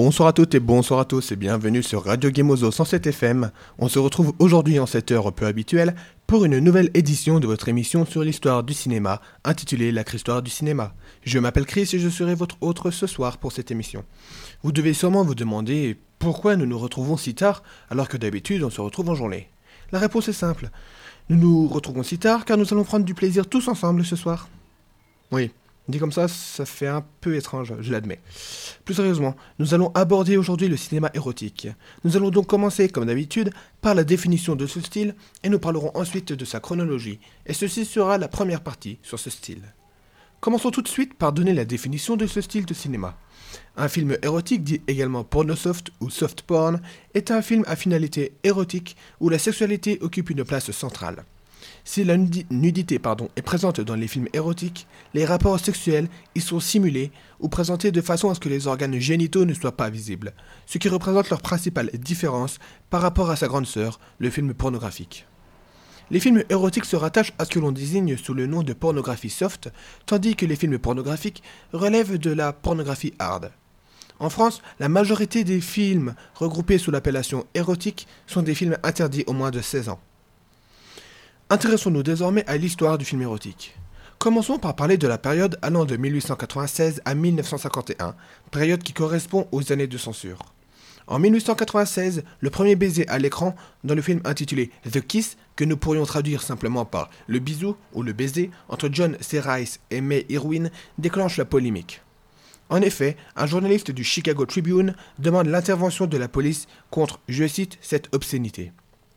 Bonsoir à toutes et bonsoir à tous et bienvenue sur Radio Gemozo 107 FM. On se retrouve aujourd'hui en cette heure peu habituelle pour une nouvelle édition de votre émission sur l'histoire du cinéma intitulée La Histoire du cinéma. Je m'appelle Chris et je serai votre hôte ce soir pour cette émission. Vous devez sûrement vous demander pourquoi nous nous retrouvons si tard alors que d'habitude on se retrouve en journée. La réponse est simple. Nous nous retrouvons si tard car nous allons prendre du plaisir tous ensemble ce soir. Oui. Dit comme ça fait un peu étrange, je l'admets. Plus sérieusement, nous allons aborder aujourd'hui le cinéma érotique. Nous allons donc commencer, comme d'habitude, par la définition de ce style, et nous parlerons ensuite de sa chronologie, et ceci sera la première partie sur ce style. Commençons tout de suite par donner la définition de ce style de cinéma. Un film érotique, dit également pornosoft ou soft porn, est un film à finalité érotique où la sexualité occupe une place centrale. Si la nudité est présente dans les films érotiques, les rapports sexuels y sont simulés ou présentés de façon à ce que les organes génitaux ne soient pas visibles, ce qui représente leur principale différence par rapport à sa grande sœur, le film pornographique. Les films érotiques se rattachent à ce que l'on désigne sous le nom de pornographie soft, tandis que les films pornographiques relèvent de la pornographie hard. En France, la majorité des films regroupés sous l'appellation érotique sont des films interdits aux moins de 16 ans. Intéressons-nous désormais à l'histoire du film érotique. Commençons par parler de la période allant de 1896 à 1951, période qui correspond aux années de censure. En 1896, le premier baiser à l'écran, dans le film intitulé The Kiss, que nous pourrions traduire simplement par le bisou ou le baiser, entre John C. Reilly et May Irwin, déclenche la polémique. En effet, un journaliste du Chicago Tribune demande l'intervention de la police contre, je cite, cette obscénité.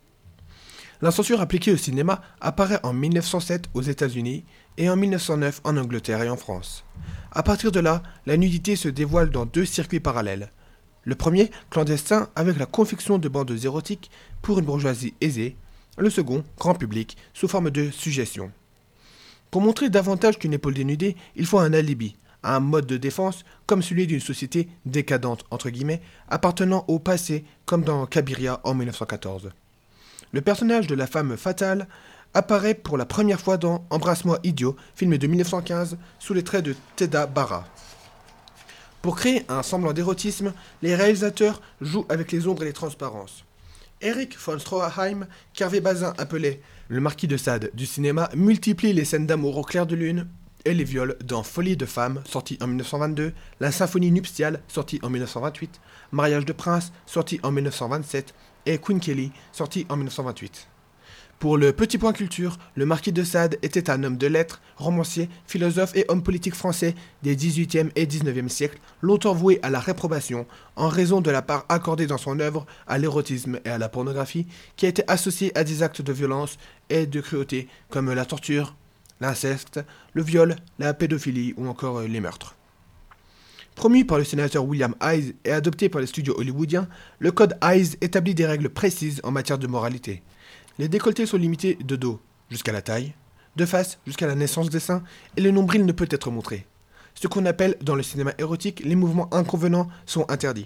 La censure appliquée au cinéma apparaît en 1907 aux États-Unis et en 1909 en Angleterre et en France. À partir de là, la nudité se dévoile dans deux circuits parallèles. Le premier, clandestin, avec la confection de bandes érotiques pour une bourgeoisie aisée. Le second, grand public, sous forme de suggestion. Pour montrer davantage qu'une épaule dénudée, il faut un alibi, un mode de défense comme celui d'une société décadente, entre guillemets, appartenant au passé, comme dans Cabiria en 1914. Le personnage de la femme fatale apparaît pour la première fois dans Embrasse-moi idiot, film de 1915, sous les traits de Theda Bara. Pour créer un semblant d'érotisme, les réalisateurs jouent avec les ombres et les transparences. Erich von Stroheim, qu'Hervé Bazin appelait le marquis de Sade du cinéma, multiplie les scènes d'amour au clair de lune et les viols dans Folie de femme, sorti en 1922, La symphonie nuptiale, sorti en 1928, Mariage de prince, sorti en 1927, et Queen Kelly, sorti en 1928. Pour le petit point culture, le marquis de Sade était un homme de lettres, romancier, philosophe et homme politique français des XVIIIe et XIXe siècles, longtemps voué à la réprobation en raison de la part accordée dans son œuvre à l'érotisme et à la pornographie, qui a été associée à des actes de violence et de cruauté comme la torture, l'inceste, le viol, la pédophilie ou encore les meurtres. Promu par le sénateur William Hayes et adopté par les studios hollywoodiens, le code Hayes établit des règles précises en matière de moralité. Les décolletés sont limités de dos jusqu'à la taille, de face jusqu'à la naissance des seins, et le nombril ne peut être montré. Ce qu'on appelle dans le cinéma érotique les mouvements inconvenants sont interdits.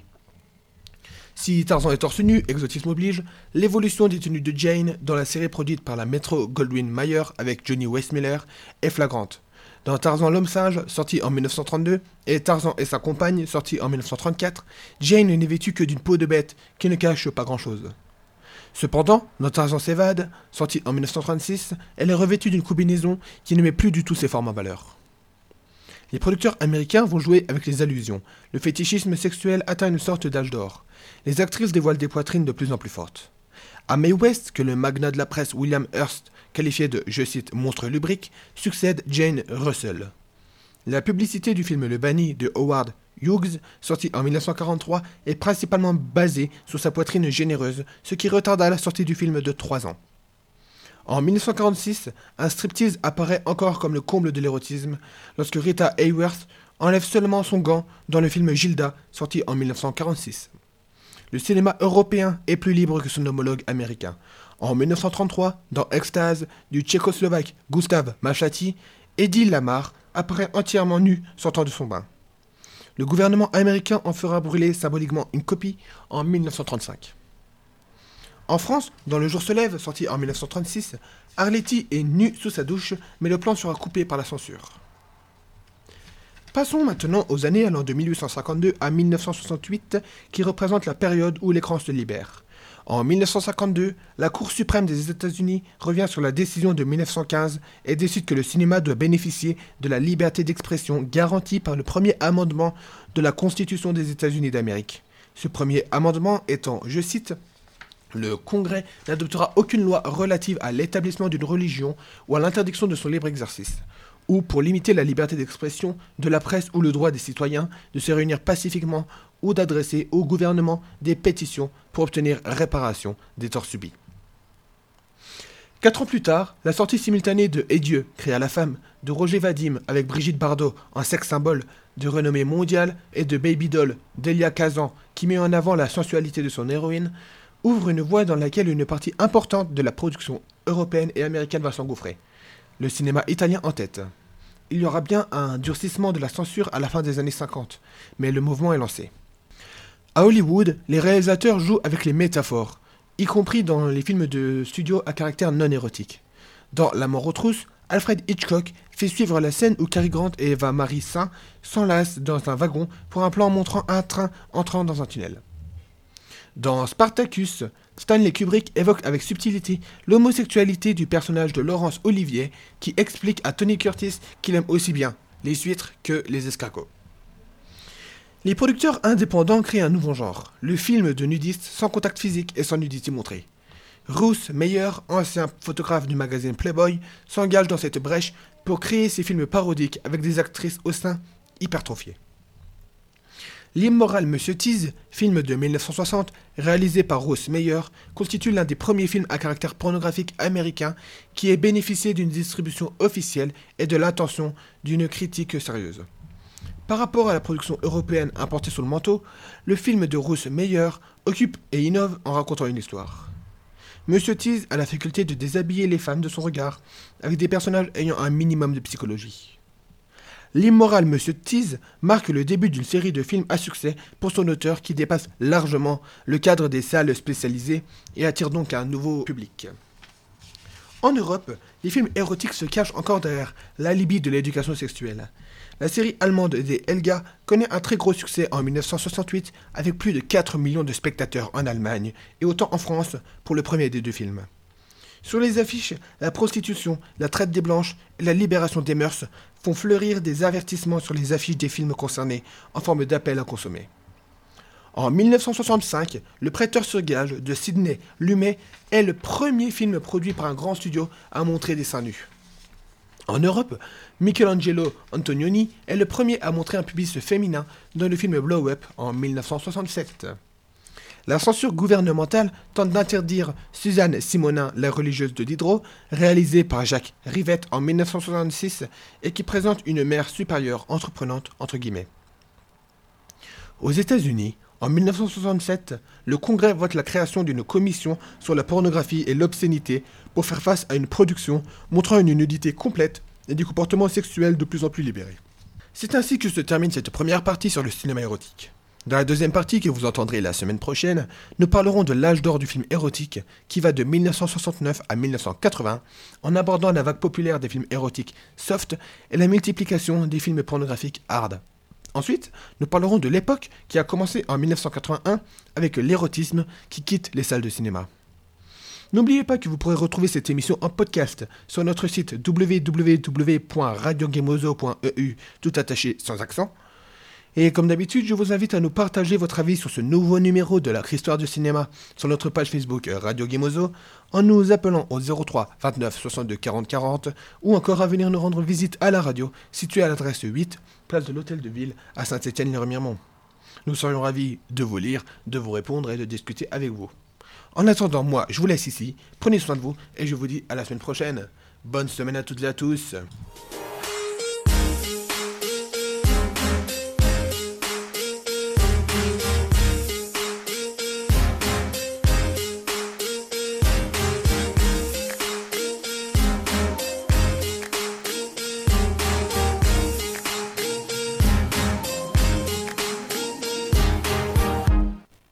Si Tarzan est torse nu, exotisme oblige, l'évolution des tenues de Jane dans la série produite par la Metro-Goldwyn-Mayer avec Johnny Weissmuller est flagrante. Dans Tarzan l'homme-singe, sorti en 1932, et Tarzan et sa compagne, sorti en 1934, Jane n'est vêtue que d'une peau de bête qui ne cache pas grand-chose. Cependant, dans Tarzan s'évade, sorti en 1936, elle est revêtue d'une combinaison qui ne met plus du tout ses formes en valeur. Les producteurs américains vont jouer avec les allusions. Le fétichisme sexuel atteint une sorte d'âge d'or. Les actrices dévoilent des poitrines de plus en plus fortes. À Mae West, que le magnat de la presse William Hearst qualifié de, je cite, monstre lubrique, succède Jane Russell. La publicité du film Le Banni de Howard Hughes, sorti en 1943, est principalement basée sur sa poitrine généreuse, ce qui retarda la sortie du film de 3 ans. En 1946, un striptease apparaît encore comme le comble de l'érotisme, lorsque Rita Hayworth enlève seulement son gant dans le film Gilda, sorti en 1946. Le cinéma européen est plus libre que son homologue américain. En 1933, dans Extase, du tchécoslovaque Gustav Machati, Eddie Lamar apparaît entièrement nu sortant de son bain. Le gouvernement américain en fera brûler symboliquement une copie en 1935. En France, dans Le jour se lève, sorti en 1936, Arletty est nue sous sa douche, mais le plan sera coupé par la censure. Passons maintenant aux années allant de 1852 à 1968, qui représentent la période où l'écran se libère. En 1952, la Cour suprême des États-Unis revient sur la décision de 1915 et décide que le cinéma doit bénéficier de la liberté d'expression garantie par le premier amendement de la Constitution des États-Unis d'Amérique. Ce premier amendement étant, je cite, « Le Congrès n'adoptera aucune loi relative à l'établissement d'une religion ou à l'interdiction de son libre exercice, ou pour limiter la liberté d'expression de la presse ou le droit des citoyens de se réunir pacifiquement ou d'adresser au gouvernement des pétitions pour obtenir réparation des torts subis. » 4 ans plus tard, la sortie simultanée de Et Dieu créa la femme de Roger Vadim avec Brigitte Bardot, un sexe symbole de renommée mondiale, et de Baby Doll d'Elia Kazan, qui met en avant la sensualité de son héroïne, ouvre une voie dans laquelle une partie importante de la production européenne et américaine va s'engouffrer. Le cinéma italien en tête. Il y aura bien un durcissement de la censure à la fin des années 50, mais le mouvement est lancé. À Hollywood, les réalisateurs jouent avec les métaphores, y compris dans les films de studio à caractère non érotique. Dans La mort aux trousses, Alfred Hitchcock fait suivre la scène où Cary Grant et Eva Marie Saint s'enlacent dans un wagon pour un plan montrant un train entrant dans un tunnel. Dans Spartacus, Stanley Kubrick évoque avec subtilité l'homosexualité du personnage de Laurence Olivier, qui explique à Tony Curtis qu'il aime aussi bien les huîtres que les escargots. Les producteurs indépendants créent un nouveau genre, le film de nudistes sans contact physique et sans nudité montrée. Ruth Meyer, ancien photographe du magazine Playboy, s'engage dans cette brèche pour créer ses films parodiques avec des actrices au sein hypertrophiées. L'immoral Monsieur Tease, film de 1960, réalisé par Ruth Meyer, constitue l'un des premiers films à caractère pornographique américain qui ait bénéficié d'une distribution officielle et de l'attention d'une critique sérieuse. Par rapport à la production européenne importée sous le manteau, le film de Ruth Meyer occupe et innove en racontant une histoire. Monsieur Tease a la faculté de déshabiller les femmes de son regard, avec des personnages ayant un minimum de psychologie. L'immoral Monsieur Tease marque le début d'une série de films à succès pour son auteur qui dépasse largement le cadre des salles spécialisées et attire donc un nouveau public. En Europe, les films érotiques se cachent encore derrière l'alibi de l'éducation sexuelle. La série allemande des Helga connaît un très gros succès en 1968 avec plus de 4 millions de spectateurs en Allemagne et autant en France pour le premier des deux films. Sur les affiches, la prostitution, la traite des blanches et la libération des mœurs font fleurir des avertissements sur les affiches des films concernés en forme d'appel à consommer. En 1965, Le Prêteur sur gage de Sidney Lumet est le premier film produit par un grand studio à montrer des seins nus. En Europe, Michelangelo Antonioni est le premier à montrer un pubis féminin dans le film Blow Up en 1967. La censure gouvernementale tente d'interdire Suzanne Simonin, la religieuse de Diderot, réalisée par Jacques Rivette en 1966 et qui présente une mère supérieure entreprenante entre guillemets. Aux États-Unis, en 1967, le Congrès vote la création d'une commission sur la pornographie et l'obscénité pour faire face à une production montrant une nudité complète et des comportements sexuels de plus en plus libérés. C'est ainsi que se termine cette première partie sur le cinéma érotique. Dans la deuxième partie que vous entendrez la semaine prochaine, nous parlerons de l'âge d'or du film érotique qui va de 1969 à 1980 en abordant la vague populaire des films érotiques soft et la multiplication des films pornographiques hard. Ensuite, nous parlerons de l'époque qui a commencé en 1981 avec l'érotisme qui quitte les salles de cinéma. N'oubliez pas que vous pourrez retrouver cette émission en podcast sur notre site www.radiogamozo.eu, tout attaché sans accent. Et comme d'habitude, je vous invite à nous partager votre avis sur ce nouveau numéro de la Histoire du cinéma sur notre page Facebook Radio Gamozo en nous appelant au 03 29 62 40 40 ou encore à venir nous rendre visite à la radio située à l'adresse 8, place de l'Hôtel de Ville à Saint-Étienne-les-Remiremont. Nous serions ravis de vous lire, de vous répondre et de discuter avec vous. En attendant, moi, je vous laisse ici, prenez soin de vous et je vous dis à la semaine prochaine. Bonne semaine à toutes et à tous.